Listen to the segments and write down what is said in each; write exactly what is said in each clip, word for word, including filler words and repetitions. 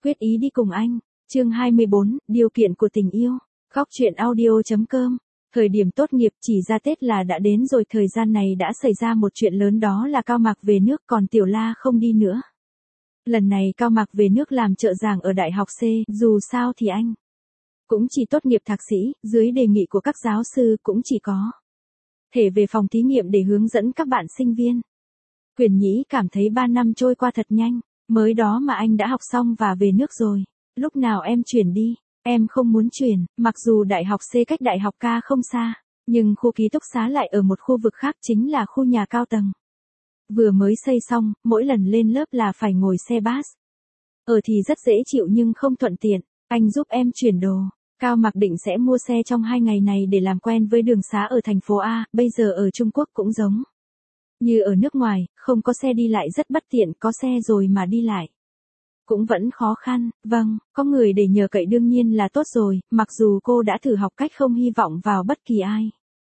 Quyết ý đi cùng anh. Chương hai mươi bốn, điều kiện của tình yêu. Góc truyện audio chấm com. Thời điểm tốt nghiệp chỉ ra Tết là đã đến rồi, thời gian này đã xảy ra một chuyện lớn, đó là Cao Mạc về nước, còn Tiểu La không đi nữa. Lần này Cao Mạc về nước làm trợ giảng ở Đại học C, dù sao thì anh cũng chỉ tốt nghiệp thạc sĩ, dưới đề nghị của các giáo sư cũng chỉ có thể về phòng thí nghiệm để hướng dẫn các bạn sinh viên. Quyền Nhĩ cảm thấy ba năm trôi qua thật nhanh, mới đó mà anh đã học xong và về nước rồi. Lúc nào em chuyển đi? Em không muốn chuyển, mặc dù Đại học C cách Đại học K không xa, nhưng khu ký túc xá lại ở một khu vực khác, chính là khu nhà cao tầng. Vừa mới xây xong, mỗi lần lên lớp là phải ngồi xe bus. Ở thì rất dễ chịu nhưng không thuận tiện. Anh giúp em chuyển đồ. Cao Mạc định sẽ mua xe trong hai ngày này để làm quen với đường xá ở thành phố A, bây giờ ở Trung Quốc cũng giống như ở nước ngoài, không có xe đi lại rất bất tiện, có xe rồi mà đi lại cũng vẫn khó khăn. Vâng, có người để nhờ cậy đương nhiên là tốt rồi, mặc dù cô đã thử học cách không hy vọng vào bất kỳ ai.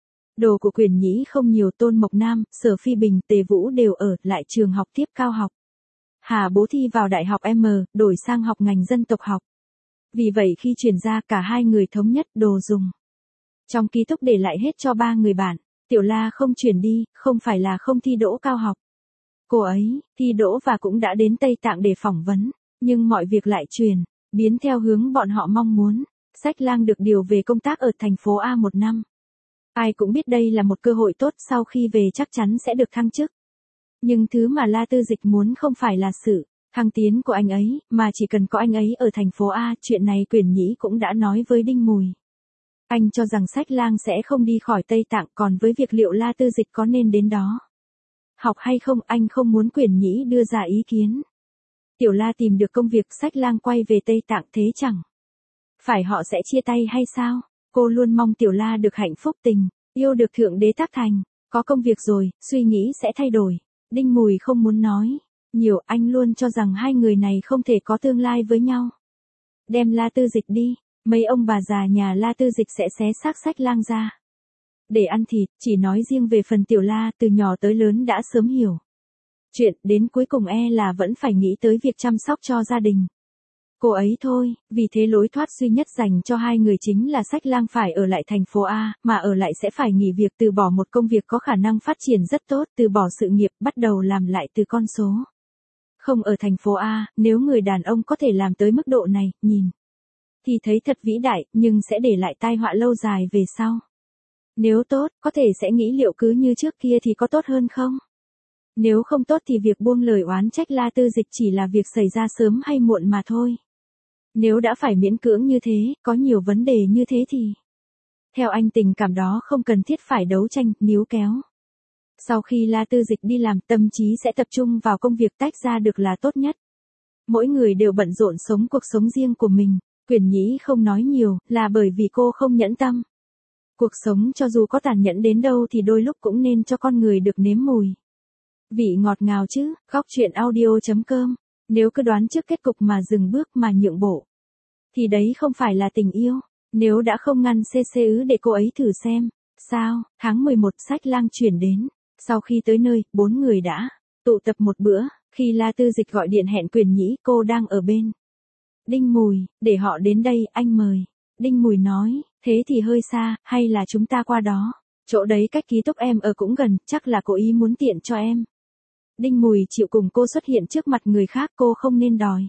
Đồ của Quyền Nhĩ không nhiều, Tôn Mộc Nam, Sở Phi Bình, Tề Vũ đều ở lại trường học tiếp cao học. Hà Bố thi vào Đại học M, đổi sang học ngành dân tộc học. Vì vậy khi chuyển ra, cả hai người thống nhất đồ dùng trong ký túc để lại hết cho ba người bạn. Tiểu La không chuyển đi, không phải là không thi đỗ cao học. Cô ấy thi đỗ và cũng đã đến Tây Tạng để phỏng vấn, nhưng mọi việc lại chuyển biến theo hướng bọn họ mong muốn. Sách Lang được điều về công tác ở thành phố A một năm. Ai cũng biết đây là một cơ hội tốt, sau khi về chắc chắn sẽ được thăng chức. Nhưng thứ mà La Tư Dịch muốn không phải là sự thăng tiến của anh ấy, mà chỉ cần có anh ấy ở thành phố A. Chuyện này Quyền Nhĩ cũng đã nói với Đinh Mùi. Anh cho rằng Sách Lang sẽ không đi khỏi Tây Tạng, còn với việc liệu La Tư Dịch có nên đến đó học hay không, anh không muốn Quyền Nhĩ đưa ra ý kiến. Tiểu La tìm được công việc, Sách Lang quay về Tây Tạng, thế chẳng phải họ sẽ chia tay hay sao? Cô luôn mong Tiểu La được hạnh phúc tình yêu, được Thượng Đế tác thành. Có công việc rồi, suy nghĩ sẽ thay đổi. Đinh Mùi không muốn nói nhiều, anh luôn cho rằng hai người này không thể có tương lai với nhau. Đem La Tư Dịch đi, mấy ông bà già nhà La Tư Dịch sẽ xé xác Sách Lang ra để ăn thịt. Chỉ nói riêng về phần Tiểu La, từ nhỏ tới lớn đã sớm hiểu chuyện, đến cuối cùng e là vẫn phải nghĩ tới việc chăm sóc cho gia đình cô ấy thôi. Vì thế lối thoát duy nhất dành cho hai người chính là Sách Lang phải ở lại thành phố A, mà ở lại sẽ phải nghỉ việc, từ bỏ một công việc có khả năng phát triển rất tốt, từ bỏ sự nghiệp, bắt đầu làm lại từ con số không ở thành phố A. Nếu người đàn ông có thể làm tới mức độ này, nhìn thì thấy thật vĩ đại, nhưng sẽ để lại tai họa lâu dài về sau. Nếu tốt, có thể sẽ nghĩ liệu cứ như trước kia thì có tốt hơn không? Nếu không tốt thì việc buông lời oán trách La Tư Dịch chỉ là việc xảy ra sớm hay muộn mà thôi. Nếu đã phải miễn cưỡng như thế, có nhiều vấn đề như thế thì theo anh tình cảm đó không cần thiết phải đấu tranh, níu kéo. Sau khi La Tư Dịch đi làm, tâm trí sẽ tập trung vào công việc, tách ra được là tốt nhất. Mỗi người đều bận rộn sống cuộc sống riêng của mình. Quyền Nhĩ không nói nhiều, là bởi vì cô không nhẫn tâm. Cuộc sống cho dù có tàn nhẫn đến đâu thì đôi lúc cũng nên cho con người được nếm mùi vị ngọt ngào chứ. Góc truyện audio chấm com. Nếu cứ đoán trước kết cục mà dừng bước mà nhượng bộ, thì đấy không phải là tình yêu. Nếu đã không ngăn xê xê ứ để cô ấy thử xem sao. Tháng mười một, Sách Lang chuyển đến. Sau khi tới nơi, bốn người đã tụ tập một bữa. Khi La Tư Dịch gọi điện hẹn Quyền Nhĩ, cô đang ở bên Đinh Mùi. Để họ đến đây, anh mời. Đinh Mùi nói, thế thì hơi xa, hay là chúng ta qua đó? Chỗ đấy cách ký túc em ở cũng gần, chắc là cô ý muốn tiện cho em. Đinh Mùi chịu cùng cô xuất hiện trước mặt người khác, cô không nên đòi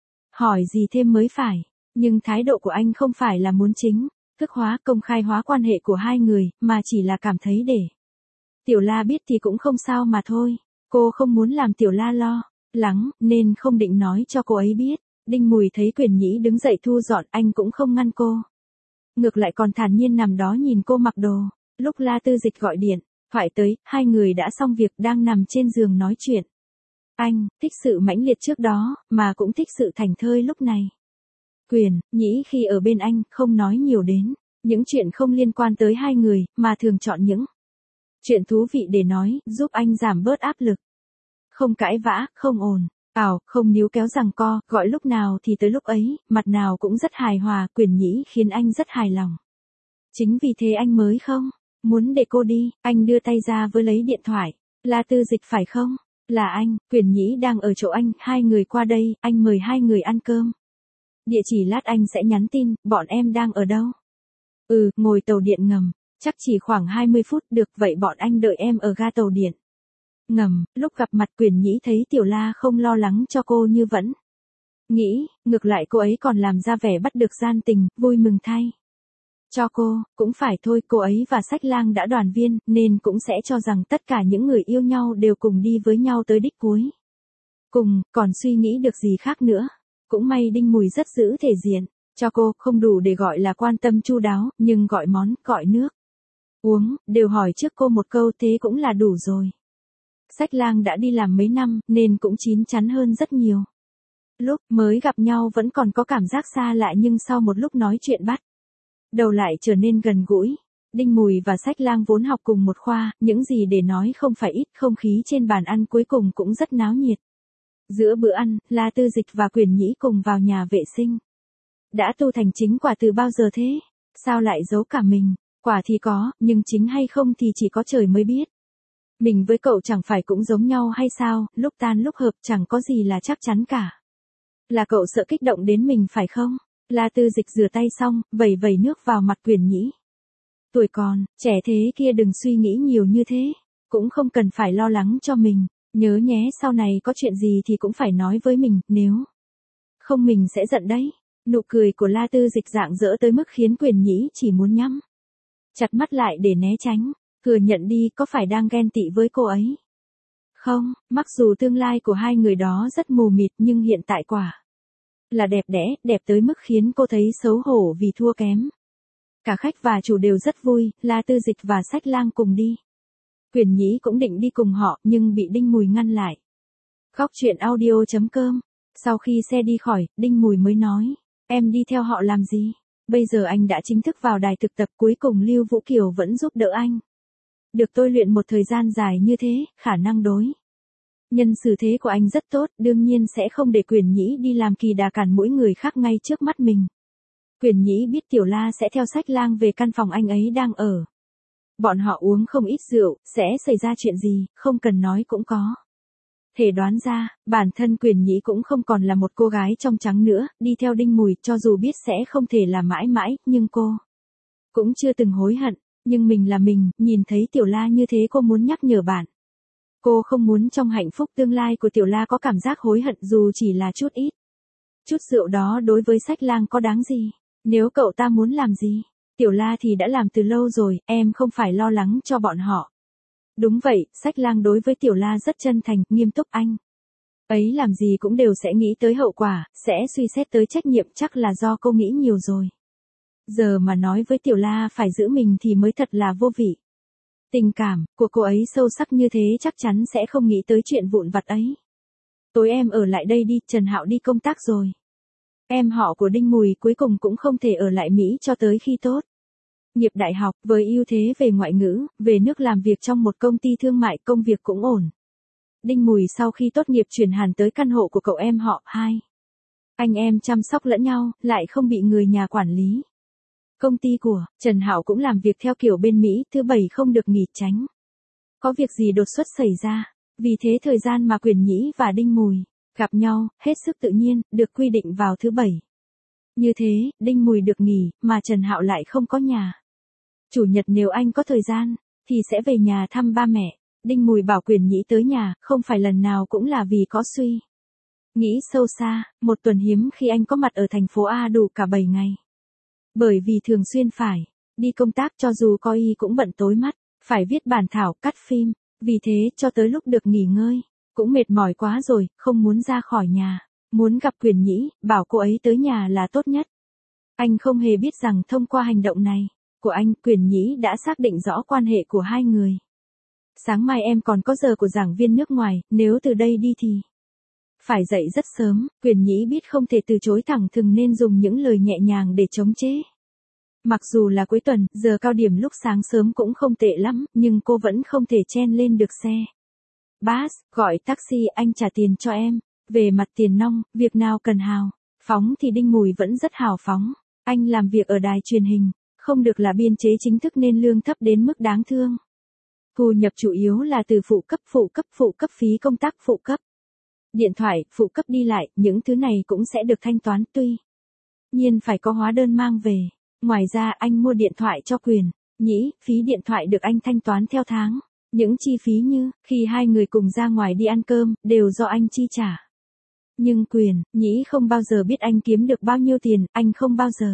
hỏi gì thêm mới phải. Nhưng thái độ của anh không phải là muốn chính thức hóa, công khai hóa quan hệ của hai người, mà chỉ là cảm thấy để Tiểu La biết thì cũng không sao mà thôi. Cô không muốn làm Tiểu La lo lắng, nên không định nói cho cô ấy biết. Đinh Mùi thấy Quyền Nhĩ đứng dậy thu dọn, anh cũng không ngăn cô. Ngược lại còn thản nhiên nằm đó nhìn cô mặc đồ. Lúc La Tư Dịch gọi điện thoại tới, hai người đã xong việc, đang nằm trên giường nói chuyện. Anh thích sự mãnh liệt trước đó, mà cũng thích sự thảnh thơi lúc này. Quyền Nhĩ khi ở bên anh, không nói nhiều đến những chuyện không liên quan tới hai người, mà thường chọn những chuyện thú vị để nói, giúp anh giảm bớt áp lực. Không cãi vã, không ồn ào, không níu kéo giằng co, gọi lúc nào thì tới lúc ấy, mặt nào cũng rất hài hòa. Quyền Nhĩ khiến anh rất hài lòng. Chính vì thế anh mới không muốn để cô đi. Anh đưa tay ra với lấy điện thoại. La Tư Dịch phải không? Là anh. Quyền Nhĩ đang ở chỗ anh, hai người qua đây, anh mời hai người ăn cơm. Địa chỉ lát anh sẽ nhắn tin, bọn em đang ở đâu? Ừ, ngồi tàu điện ngầm. Chắc chỉ khoảng hai mươi phút, được vậy bọn anh đợi em ở ga tàu điện ngầm. Lúc gặp mặt Quyền Nhĩ thấy Tiểu La không lo lắng cho cô như vẫn nghĩ, ngược lại cô ấy còn làm ra vẻ bắt được gian tình, vui mừng thay cho cô. Cũng phải thôi, cô ấy và Sách Lang đã đoàn viên, nên cũng sẽ cho rằng tất cả những người yêu nhau đều cùng đi với nhau tới đích cuối cùng, còn suy nghĩ được gì khác nữa. Cũng may Đinh Mùi rất giữ thể diện cho cô, không đủ để gọi là quan tâm chu đáo, nhưng gọi món, gọi nước uống, đều hỏi trước cô một câu, thế cũng là đủ rồi. Sách Lang đã đi làm mấy năm, nên cũng chín chắn hơn rất nhiều. Lúc mới gặp nhau vẫn còn có cảm giác xa lạ, nhưng sau một lúc nói chuyện bắt đầu lại trở nên gần gũi. Đinh Mùi và Sách Lang vốn học cùng một khoa, những gì để nói không phải ít, không khí trên bàn ăn cuối cùng cũng rất náo nhiệt. Giữa bữa ăn, La Tư Dịch và Quyền Nhĩ cùng vào nhà vệ sinh. Đã tu thành chính quả từ bao giờ thế? Sao lại giấu cả mình? Quả thì có, nhưng chính hay không thì chỉ có trời mới biết. Mình với cậu chẳng phải cũng giống nhau hay sao, lúc tan lúc hợp chẳng có gì là chắc chắn cả. Là cậu sợ kích động đến mình phải không? La Tư Dịch rửa tay xong, vẩy vẩy nước vào mặt Quyền Nhĩ. Tuổi còn, trẻ thế kia đừng suy nghĩ nhiều như thế. Cũng không cần phải lo lắng cho mình. Nhớ nhé, sau này có chuyện gì thì cũng phải nói với mình, nếu không mình sẽ giận đấy. Nụ cười của La Tư Dịch rạng rỡ tới mức khiến Quyền Nhĩ chỉ muốn nhắm chặt mắt lại để né tránh. Thừa nhận đi, có phải đang ghen tị với cô ấy? Không, mặc dù tương lai của hai người đó rất mù mịt, nhưng hiện tại quả là đẹp đẽ, đẹp tới mức khiến cô thấy xấu hổ vì thua kém. Cả khách và chủ đều rất vui, La Tư Dịch và Sách Lang cùng đi. Quyền Nhĩ cũng định đi cùng họ, nhưng bị Đinh Mùi ngăn lại. Góc truyện audio chấm com. Sau khi xe đi khỏi, Đinh Mùi mới nói, em đi theo họ làm gì? Bây giờ anh đã chính thức vào đài thực tập, cuối cùng Lưu Vũ Kiều vẫn giúp đỡ anh. Được tôi luyện một thời gian dài như thế, khả năng đối nhân xử thế của anh rất tốt, đương nhiên sẽ không để Quyền Nhĩ đi làm kỳ đà cản mỗi người khác ngay trước mắt mình. Quyền Nhĩ biết Tiểu La sẽ theo Sách Lang về căn phòng anh ấy đang ở. Bọn họ uống không ít rượu, sẽ xảy ra chuyện gì, không cần nói cũng có thể đoán ra. Bản thân Quyền Nhĩ cũng không còn là một cô gái trong trắng nữa, đi theo Đinh Mùi, cho dù biết sẽ không thể là mãi mãi, nhưng cô cũng chưa từng hối hận. Nhưng mình là mình, nhìn thấy Tiểu La như thế cô muốn nhắc nhở bạn. Cô không muốn trong hạnh phúc tương lai của Tiểu La có cảm giác hối hận dù chỉ là chút ít. Chút rượu đó đối với Sách Lang có đáng gì? Nếu cậu ta muốn làm gì? Tiểu La thì đã làm từ lâu rồi, em không phải lo lắng cho bọn họ. Đúng vậy, Sách Lang đối với Tiểu La rất chân thành, nghiêm túc, anh ấy làm gì cũng đều sẽ nghĩ tới hậu quả, sẽ suy xét tới trách nhiệm, chắc là do cô nghĩ nhiều rồi. Giờ mà nói với Tiểu La phải giữ mình thì mới thật là vô vị. Tình cảm của cô ấy sâu sắc như thế chắc chắn sẽ không nghĩ tới chuyện vụn vặt ấy. Tối em ở lại đây đi, Trần Hạo đi công tác rồi. Em họ của Đinh Mùi cuối cùng cũng không thể ở lại Mỹ cho tới khi tốt nghiệp đại học, với ưu thế về ngoại ngữ, về nước làm việc trong một công ty thương mại, công việc cũng ổn. Đinh Mùi sau khi tốt nghiệp chuyển hẳn tới căn hộ của cậu em họ, hai anh em chăm sóc lẫn nhau, lại không bị người nhà quản lý. Công ty của Trần Hạo cũng làm việc theo kiểu bên Mỹ, thứ bảy không được nghỉ, tránh có việc gì đột xuất xảy ra. Vì thế thời gian mà Quyền Nhĩ và Đinh Mùi gặp nhau, hết sức tự nhiên, được quy định vào thứ bảy. Như thế, Đinh Mùi được nghỉ, mà Trần Hạo lại không có nhà. Chủ nhật nếu anh có thời gian, thì sẽ về nhà thăm ba mẹ. Đinh Mùi bảo Quyền Nhĩ tới nhà, không phải lần nào cũng là vì có suy nghĩ sâu xa, một tuần hiếm khi anh có mặt ở thành phố A đủ cả bảy ngày. Bởi vì thường xuyên phải đi công tác, cho dù có y cũng bận tối mắt, phải viết bản thảo, cắt phim, vì thế cho tới lúc được nghỉ ngơi, cũng mệt mỏi quá rồi, không muốn ra khỏi nhà. Muốn gặp Quyền Nhĩ, bảo cô ấy tới nhà là tốt nhất. Anh không hề biết rằng thông qua hành động này của anh, Quyền Nhĩ đã xác định rõ quan hệ của hai người. Sáng mai em còn có giờ của giảng viên nước ngoài, nếu từ đây đi thì phải dậy rất sớm. Quyền Nhĩ biết không thể từ chối thẳng thừng nên dùng những lời nhẹ nhàng để chống chế. Mặc dù là cuối tuần, giờ cao điểm lúc sáng sớm cũng không tệ lắm, nhưng cô vẫn không thể chen lên được xe bus, gọi taxi, anh trả tiền cho em. Về mặt tiền nong, việc nào cần hào phóng thì Đinh Mùi vẫn rất hào phóng. Anh làm việc ở đài truyền hình, không được là biên chế chính thức nên lương thấp đến mức đáng thương. Thu nhập chủ yếu là từ phụ cấp, phụ cấp, phụ cấp phí công tác, phụ cấp điện thoại, phụ cấp đi lại, những thứ này cũng sẽ được thanh toán. Tuy nhiên phải có hóa đơn mang về. Ngoài ra anh mua điện thoại cho Quyền Nhĩ, phí điện thoại được anh thanh toán theo tháng. Những chi phí như, khi hai người cùng ra ngoài đi ăn cơm, đều do anh chi trả. Nhưng Quyền Nhĩ không bao giờ biết anh kiếm được bao nhiêu tiền, anh không bao giờ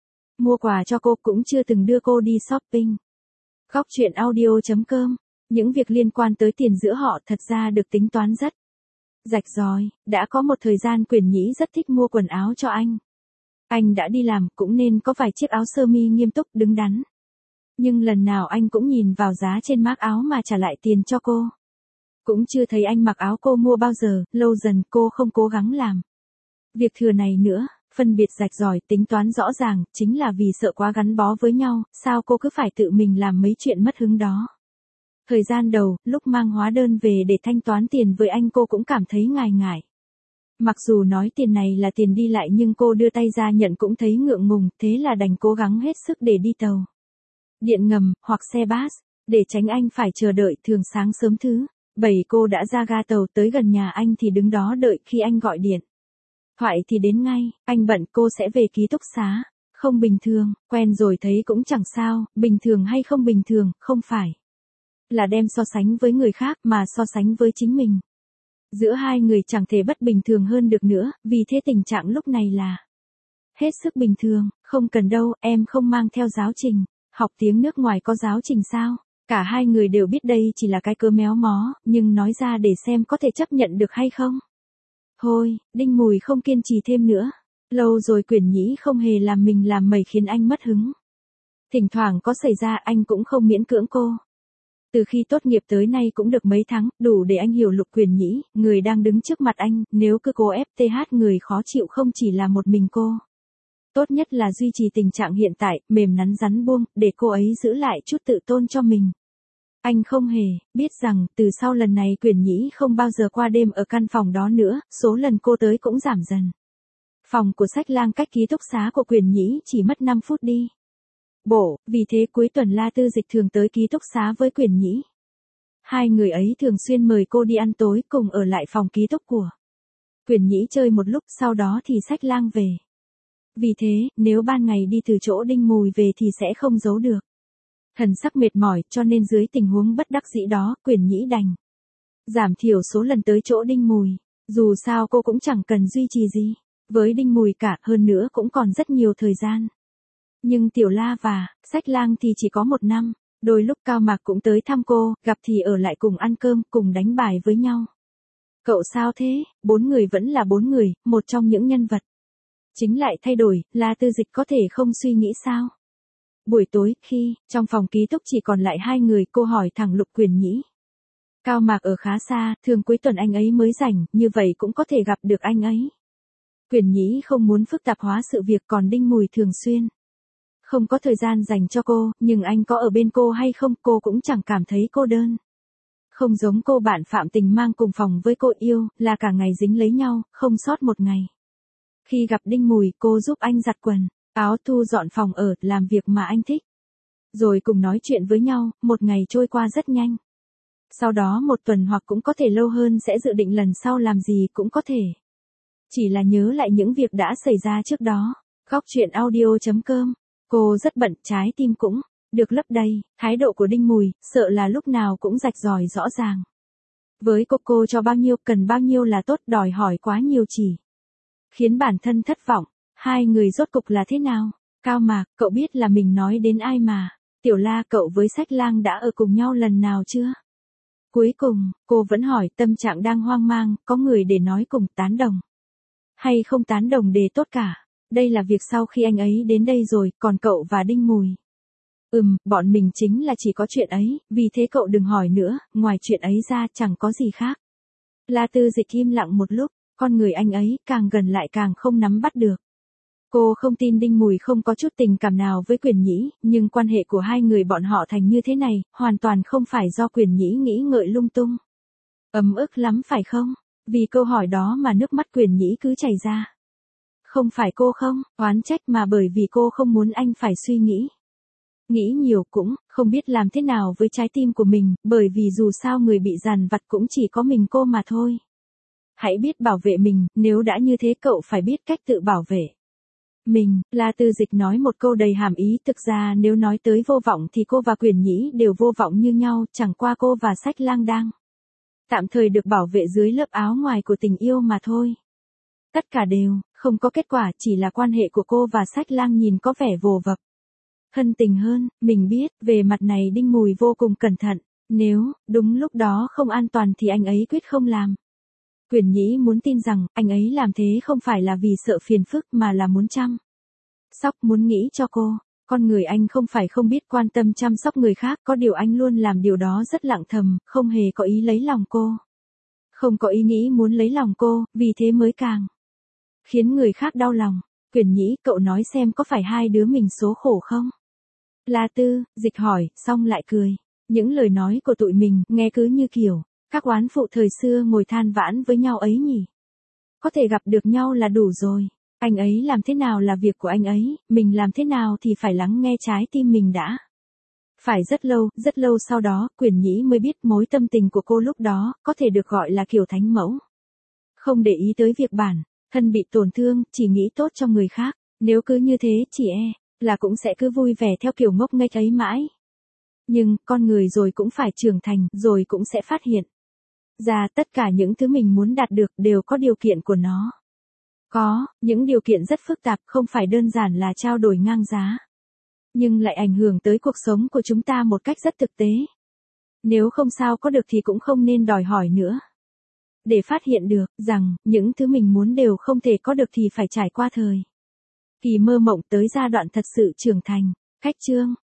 mua quà cho cô, cũng chưa từng đưa cô đi shopping. Góc chuyện audio chấm com. Những việc liên quan tới tiền giữa họ thật ra được tính toán rất rạch ròi. Đã có một thời gian Quyền Nhĩ rất thích mua quần áo cho anh. Anh đã đi làm, cũng nên có vài chiếc áo sơ mi nghiêm túc, đứng đắn. Nhưng lần nào anh cũng nhìn vào giá trên mác áo mà trả lại tiền cho cô. Cũng chưa thấy anh mặc áo cô mua bao giờ, lâu dần cô không cố gắng làm việc thừa này nữa. Phân biệt rạch ròi, tính toán rõ ràng, chính là vì sợ quá gắn bó với nhau, sao cô cứ phải tự mình làm mấy chuyện mất hứng đó. Thời gian đầu, lúc mang hóa đơn về để thanh toán tiền với anh, cô cũng cảm thấy ngại ngại. Mặc dù nói tiền này là tiền đi lại, nhưng cô đưa tay ra nhận cũng thấy ngượng ngùng, thế là đành cố gắng hết sức để đi tàu điện ngầm, hoặc xe bus, để tránh anh phải chờ đợi. Thường sáng sớm thứ bảy cô đã ra ga tàu, tới gần nhà anh thì đứng đó đợi, khi anh gọi điện thoại thì đến ngay. Anh bận, cô sẽ về ký túc xá. Không bình thường, quen rồi thấy cũng chẳng sao, bình thường hay không bình thường, không phải là đem so sánh với người khác, mà so sánh với chính mình. Giữa hai người chẳng thể bất bình thường hơn được nữa, vì thế tình trạng lúc này là hết sức bình thường. Không cần đâu, em không mang theo giáo trình. Học tiếng nước ngoài có giáo trình sao? Cả hai người đều biết đây chỉ là cái cớ méo mó, nhưng nói ra để xem có thể chấp nhận được hay không. Thôi, Đinh Mùi không kiên trì thêm nữa. Lâu rồi Quyền Nhĩ không hề làm mình làm mẩy khiến anh mất hứng. Thỉnh thoảng có xảy ra, anh cũng không miễn cưỡng cô. Từ khi tốt nghiệp tới nay cũng được mấy tháng, đủ để anh hiểu Lục Quyền Nhĩ, người đang đứng trước mặt anh. Nếu cứ cố ép th, người khó chịu không chỉ là một mình cô. Tốt nhất là duy trì tình trạng hiện tại, mềm nắn rắn buông, để cô ấy giữ lại chút tự tôn cho mình. Anh không hề biết rằng, từ sau lần này Quyền Nhĩ không bao giờ qua đêm ở căn phòng đó nữa, số lần cô tới cũng giảm dần. Phòng của Sách Lang cách ký túc xá của Quyền Nhĩ chỉ mất năm phút đi bộ, vì thế cuối tuần La Tư Dịch thường tới ký túc xá với Quyền Nhĩ. Hai người ấy thường xuyên mời cô đi ăn tối, cùng ở lại phòng ký túc của Quyền Nhĩ chơi một lúc, sau đó thì Sách Lang về. Vì thế, nếu ban ngày đi từ chỗ Đinh Mùi về thì sẽ không giấu được thần sắc mệt mỏi, cho nên dưới tình huống bất đắc dĩ đó, Quyền Nhĩ đành giảm thiểu số lần tới chỗ Đinh Mùi. Dù sao cô cũng chẳng cần duy trì gì với Đinh Mùi cả, hơn nữa cũng còn rất nhiều thời gian. Nhưng Tiểu La và Sách Lang thì chỉ có một năm. Đôi lúc Cao Mạc cũng tới thăm cô, gặp thì ở lại cùng ăn cơm, cùng đánh bài với nhau. Cậu sao thế? Bốn người vẫn là bốn người, một trong những nhân vật chính lại thay đổi, La Tư Dịch có thể không suy nghĩ sao? Buổi tối, khi trong phòng ký túc chỉ còn lại hai người, cô hỏi thẳng Lục Quyền Nhĩ. Cao Mạc ở khá xa, thường cuối tuần anh ấy mới rảnh, như vậy cũng có thể gặp được anh ấy. Quyền Nhĩ không muốn phức tạp hóa sự việc, còn Đinh Mùi thường xuyên không có thời gian dành cho cô, nhưng anh có ở bên cô hay không, cô cũng chẳng cảm thấy cô đơn. Không giống cô bạn Phạm Tình mang cùng phòng với cô yêu, là cả ngày dính lấy nhau, không sót một ngày. Khi gặp Đinh Mùi, cô giúp anh giặt quần áo, thu dọn phòng ở, làm việc mà anh thích. Rồi cùng nói chuyện với nhau, một ngày trôi qua rất nhanh. Sau đó một tuần hoặc cũng có thể lâu hơn, sẽ dự định lần sau làm gì cũng có thể. Chỉ là nhớ lại những việc đã xảy ra trước đó. Góc chuyện audio chấm com. Cô rất bận, trái tim cũng được lấp đầy. Thái độ của Đinh Mùi, sợ là lúc nào cũng rạch ròi rõ ràng. Với cô, cô cho bao nhiêu, cần bao nhiêu là tốt, đòi hỏi quá nhiều chỉ khiến bản thân thất vọng. Hai người rốt cục là thế nào? Cao Mạc, cậu biết là mình nói đến ai mà? Tiểu La, cậu với Sách Lang đã ở cùng nhau lần nào chưa? Cuối cùng, cô vẫn hỏi, tâm trạng đang hoang mang, có người để nói cùng, tán đồng hay không tán đồng đều tốt cả. Đây là việc sau khi anh ấy đến đây rồi, còn cậu và Đinh Mùi? Ừm, bọn mình chính là chỉ có chuyện ấy, vì thế cậu đừng hỏi nữa, ngoài chuyện ấy ra chẳng có gì khác. La Tư Dịch im lặng một lúc, con người anh ấy càng gần lại càng không nắm bắt được. Cô không tin Đinh Mùi không có chút tình cảm nào với Quyền Nhĩ, nhưng quan hệ của hai người bọn họ thành như thế này, hoàn toàn không phải do Quyền Nhĩ nghĩ ngợi lung tung. Ấm ức lắm phải không? Vì câu hỏi đó mà nước mắt Quyền Nhĩ cứ chảy ra. Không phải cô không oán trách, mà bởi vì cô không muốn anh phải suy nghĩ. Nghĩ nhiều, cũng không biết làm thế nào với trái tim của mình, bởi vì dù sao người bị dằn vặt cũng chỉ có mình cô mà thôi. Hãy biết bảo vệ mình, nếu đã như thế cậu phải biết cách tự bảo vệ Mình, La Tư Dịch nói một câu đầy hàm ý, thực ra nếu nói tới vô vọng thì cô và Quyền Nhĩ đều vô vọng như nhau, chẳng qua cô và Sách Lang đang tạm thời được bảo vệ dưới lớp áo ngoài của tình yêu mà thôi. Tất cả đều, không có kết quả, chỉ là quan hệ của cô và Sách Lang nhìn có vẻ vồ vập. Thân tình hơn, mình biết, về mặt này Đinh Mùi vô cùng cẩn thận, nếu, đúng lúc đó không an toàn thì anh ấy quyết không làm. Quyền Nhĩ muốn tin rằng, anh ấy làm thế không phải là vì sợ phiền phức mà là muốn chăm sóc, muốn nghĩ cho cô. Con người anh không phải không biết quan tâm chăm sóc người khác, có điều anh luôn làm điều đó rất lặng thầm, không hề có ý lấy lòng cô. Không có ý nghĩ muốn lấy lòng cô, vì thế mới càng khiến người khác đau lòng. Quyền Nhĩ, cậu nói xem có phải hai đứa mình số khổ không? La Tư Dịch hỏi, xong lại cười. Những lời nói của tụi mình, nghe cứ như kiểu các oán phụ thời xưa ngồi than vãn với nhau ấy nhỉ. Có thể gặp được nhau là đủ rồi. Anh ấy làm thế nào là việc của anh ấy, mình làm thế nào thì phải lắng nghe trái tim mình đã. Phải rất lâu, rất lâu sau đó, Quyền Nhĩ mới biết mối tâm tình của cô lúc đó, có thể được gọi là kiểu thánh mẫu. Không để ý tới việc bản thân bị tổn thương, chỉ nghĩ tốt cho người khác. Nếu cứ như thế, chỉ e là cũng sẽ cứ vui vẻ theo kiểu ngốc nghếch ấy mãi. Nhưng, con người rồi cũng phải trưởng thành, rồi cũng sẽ phát hiện ra tất cả những thứ mình muốn đạt được đều có điều kiện của nó. Có, những điều kiện rất phức tạp, không phải đơn giản là trao đổi ngang giá. Nhưng lại ảnh hưởng tới cuộc sống của chúng ta một cách rất thực tế. Nếu không sao có được thì cũng không nên đòi hỏi nữa. Để phát hiện được rằng, những thứ mình muốn đều không thể có được thì phải trải qua thời kỳ mơ mộng tới giai đoạn thật sự trưởng thành. Khách chương